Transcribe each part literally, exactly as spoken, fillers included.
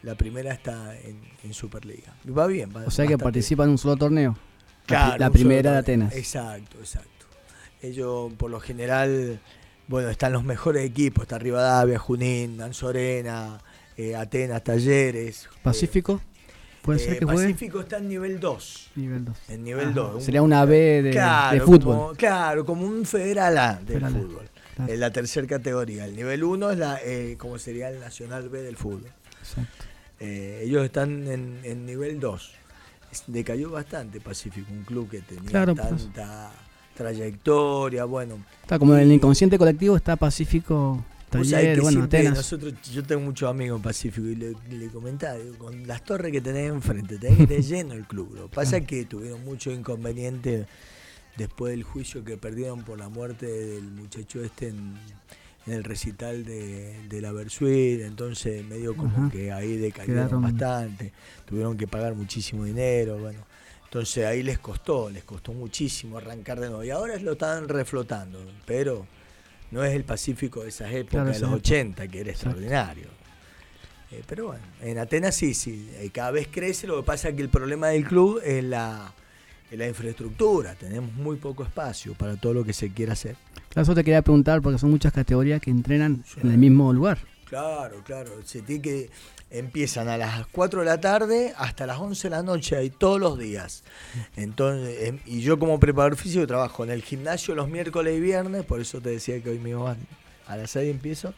La primera está en, en Superliga. Va bien. Va o sea que participa en un solo torneo. Claro, la primera de Atenas. Exacto, exacto. Ellos, por lo general, bueno, están los mejores equipos. Está Rivadavia, Junín, Anzorena, eh, Atenas, Talleres. ¿Pacífico? ¿Puede eh, ser que Pacífico juegue? Pacífico está en nivel dos. Nivel dos. En nivel dos. Sería una B de, claro, de fútbol. Como, claro, como un federal A del Federal A, fútbol. Claro. En la tercera categoría. El nivel uno es la eh, como sería el Nacional B del fútbol. Exacto. Eh, ellos están en, en nivel dos. Decayó bastante Pacífico, un club que tenía claro, tanta pues. trayectoria, bueno. Está como y, en el inconsciente colectivo está Pacífico, Taller, bueno, Atenas. Nosotros, yo tengo muchos amigos en Pacífico y le, le comentaba, digo, con las torres que tenés enfrente, tenés que tener lleno el club. Lo que pasa es que tuvieron muchos inconvenientes después del juicio que perdieron por la muerte del muchacho este en, en el recital de, de la Versuit, entonces medio como Ajá. que ahí decayeron Quedaron... bastante, tuvieron que pagar muchísimo dinero, bueno, entonces ahí les costó, les costó muchísimo arrancar de nuevo y ahora lo están reflotando, pero no es el Pacífico de esas épocas, claro, de los ochenta, que era Exacto. extraordinario. Eh, pero bueno, en Atenas sí, sí, cada vez crece, lo que pasa es que el problema del club es la... la infraestructura, tenemos muy poco espacio para todo lo que se quiera hacer. Claro, eso te quería preguntar porque son muchas categorías que entrenan sí. en el mismo lugar. Claro, claro, se tiene que empiezan a las cuatro de la tarde hasta las once de la noche, ahí todos los días. Entonces, y yo como preparador físico trabajo en el gimnasio los miércoles y viernes, por eso te decía que hoy me iba a las seis empiezo.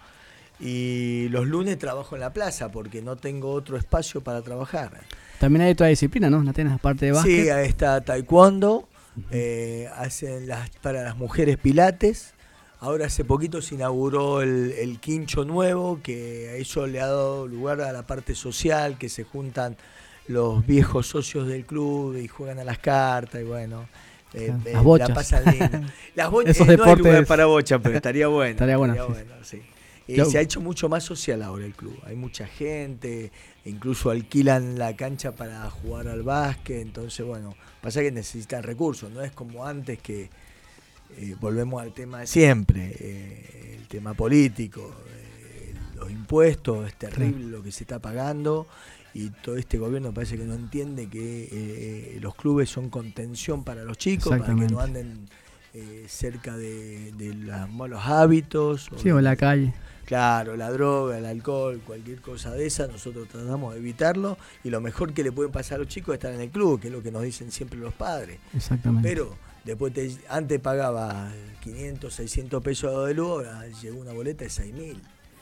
Y los lunes trabajo en la plaza porque no tengo otro espacio para trabajar. También hay otra disciplina, ¿no? ¿No tienes aparte de básquet? Sí, está taekwondo, uh-huh. eh, hacen las, para las mujeres pilates. Ahora hace poquito se inauguró el, el quincho nuevo, que eso le ha dado lugar a la parte social, que se juntan los viejos socios del club y juegan a las cartas y bueno... Eh, las eh, bochas. La pasan linda. Las bochas, Esos eh, deportes... no hay lugar para bochas, pero estaría bueno. estaría bueno, estaría sí. bueno sí. Y se ha hecho mucho más social ahora el club. Hay mucha gente, incluso alquilan la cancha para jugar al básquet. Entonces, bueno, pasa que necesitan recursos. No es como antes que eh, volvemos al tema de siempre, eh, el tema político, eh, los impuestos, es terrible lo que se está pagando. Y todo este gobierno parece que no entiende que eh, los clubes son contención para los chicos, para que no anden eh, cerca de, de los malos hábitos. Sí, o en la calle. Claro, la droga, el alcohol, cualquier cosa de esa, nosotros tratamos de evitarlo y lo mejor que le puede pasar a los chicos es estar en el club, que es lo que nos dicen siempre los padres. Exactamente. Pero después te, antes pagaba quinientos, seiscientos pesos de luz, ahora llegó una boleta de seis mil.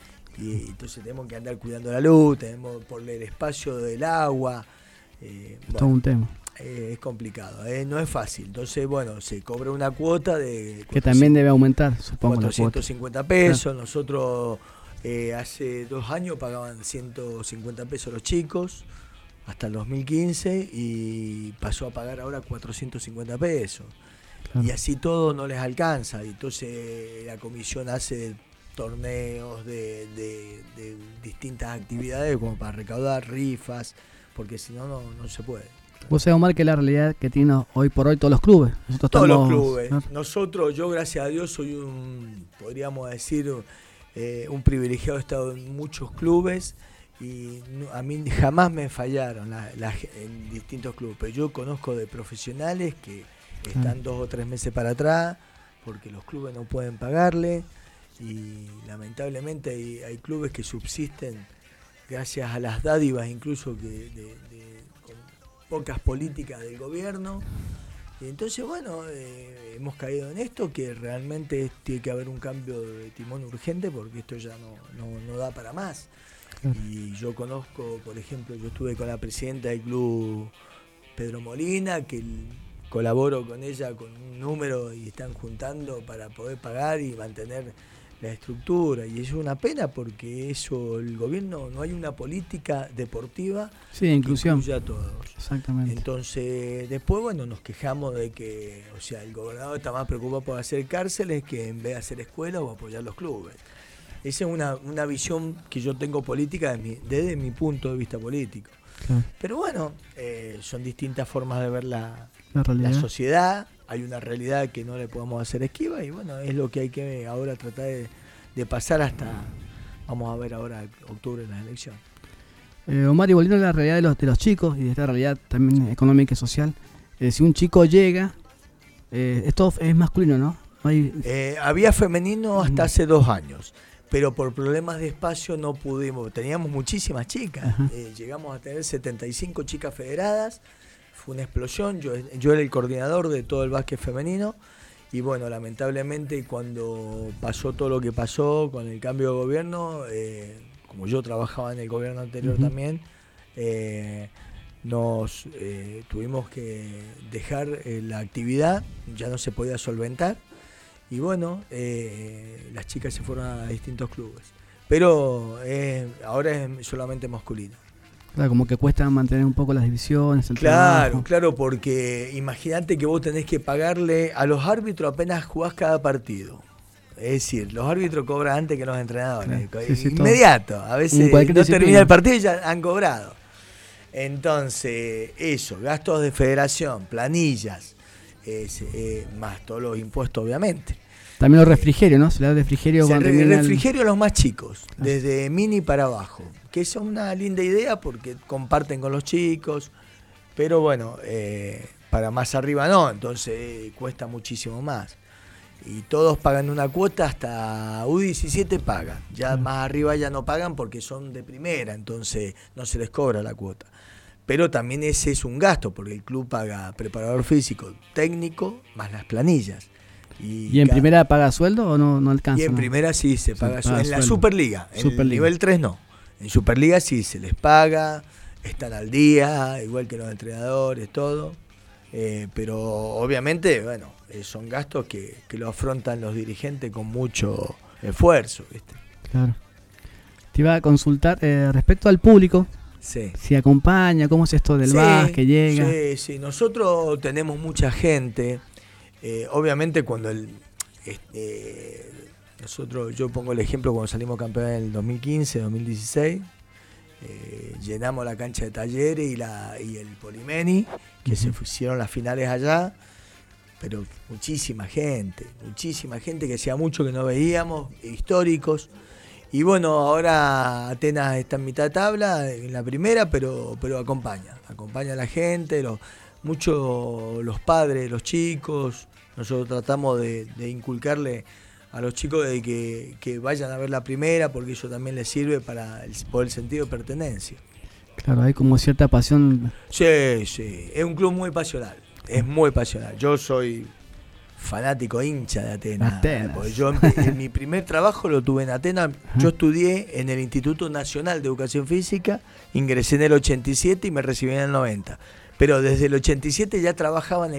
Y entonces tenemos que andar cuidando la luz, tenemos por el espacio del agua. Eh, es bueno, todo un tema. Eh, es complicado, eh, no es fácil. Entonces, bueno, se cobra una cuota de... Que también debe aumentar, supongo. cuatrocientos cincuenta pesos. Claro. Nosotros eh, hace dos años pagaban ciento cincuenta pesos los chicos, hasta el dos mil quince, y pasó a pagar ahora cuatrocientos cincuenta pesos. Claro. Y así todo no les alcanza. Y entonces la comisión hace torneos de, de, de distintas actividades como para recaudar rifas, porque si no, no, no se puede. Vos sabés, Omar, que la realidad que tienen hoy por hoy todos los clubes. Nosotros todos estamos, los clubes. ¿no? Nosotros, yo gracias a Dios soy un, podríamos decir, eh, un privilegiado. He estado en muchos clubes y no, a mí jamás me fallaron la, la, en distintos clubes. Pero yo conozco de profesionales que están ah. dos o tres meses para atrás porque los clubes no pueden pagarle y lamentablemente hay, hay clubes que subsisten gracias a las dádivas incluso que de, de pocas políticas del gobierno, y entonces bueno, eh, hemos caído en esto, que realmente tiene que haber un cambio de timón urgente porque esto ya no, no, no da para más. Claro. Y yo conozco, por ejemplo, yo estuve con la presidenta del club, Pedro Molina, que colaboro con ella con un número y están juntando para poder pagar y mantener la estructura, y eso es una pena porque eso, el gobierno, no hay una política deportiva sí, de inclusión. Que incluya a todos. Exactamente. Entonces, después, bueno, nos quejamos de que, o sea, el gobernador está más preocupado por hacer cárceles que en vez de hacer escuelas o apoyar los clubes. Esa es una, una visión que yo tengo política de mi, desde mi punto de vista político. Claro. Pero bueno, eh, son distintas formas de ver la, la, la sociedad. Hay una realidad que no le podemos hacer esquiva y bueno, es lo que hay que ahora tratar de, de pasar hasta, vamos a ver ahora octubre en las elecciones. Eh, Omar, y volviendo a la realidad de los, de los chicos y de esta realidad también económica y social, eh, si un chico llega, eh, esto es masculino, ¿no? no hay... eh, había femenino hasta hace dos años, pero por problemas de espacio no pudimos. Teníamos muchísimas chicas, eh, llegamos a tener setenta y cinco chicas federadas, fue una explosión. Yo, yo era el coordinador de todo el básquet femenino. Y bueno, lamentablemente cuando pasó todo lo que pasó con el cambio de gobierno, eh, como yo trabajaba en el gobierno anterior uh-huh. también, eh, nos eh, tuvimos que dejar eh, la actividad, ya no se podía solventar. Y bueno, eh, las chicas se fueron a distintos clubes. Pero eh, ahora es solamente masculino. Claro, como que cuesta mantener un poco las divisiones, el Claro, trabajo. claro, porque imagínate que vos tenés que pagarle a los árbitros apenas jugás cada partido. Es decir, los árbitros cobran antes que los entrenadores. Claro, sí, sí, inmediato. Todo. A veces no disciplina. Termina el partido y ya han cobrado. Entonces, eso, gastos de federación, planillas, es, eh, más todos los impuestos, obviamente. También los refrigerios, ¿no? Se le da refrigerio cuando el refrigerio el... a los más chicos, claro. Desde mini para abajo. Que es una linda idea porque comparten con los chicos, pero bueno, eh, para más arriba no, entonces eh, cuesta muchísimo más. Y todos pagan una cuota, hasta U diecisiete pagan, ya sí. Más arriba ya no pagan porque son de primera, entonces no se les cobra la cuota. Pero también ese es un gasto, porque el club paga preparador físico, técnico, más las planillas. ¿Y, ¿Y en cada... primera paga sueldo o no, no alcanza? Y en no? primera sí se paga, se sueldo. paga En sueldo. La Superliga, en Superliga. El nivel tres no. En Superliga sí se les paga, están al día, igual que los entrenadores, todo. Eh, pero obviamente, bueno, eh, son gastos que, que lo afrontan los dirigentes con mucho esfuerzo, ¿viste? Claro. Te iba a consultar eh, respecto al público. Sí. Si acompaña, cómo es esto del sí, básquet que llega. Sí, sí. Nosotros tenemos mucha gente. Eh, obviamente cuando el... Este, Nosotros, yo pongo el ejemplo cuando salimos campeones en el dos mil quince, dos mil dieciséis, eh, llenamos la cancha de Talleres y, la, y el Polimeni, que uh-huh. se hicieron las finales allá, pero muchísima gente, muchísima gente que hacía mucho que no veíamos, históricos. Y bueno, ahora Atenas está en mitad de tabla, en la primera, pero, pero acompaña, acompaña a la gente, los, mucho los padres, los chicos. Nosotros tratamos de, de inculcarle a los chicos de que, que vayan a ver la primera, porque eso también les sirve para el, por el sentido de pertenencia. Claro, hay como cierta pasión. Sí, sí, es un club muy pasional, es muy pasional. Yo soy fanático, hincha de Atenas. Atenas. Porque yo en mi primer trabajo lo tuve en Atenas. Ajá. Yo estudié en el Instituto Nacional de Educación Física, ingresé en el ochenta y siete y me recibí en el noventa. Pero desde el ochenta y siete ya trabajaba en el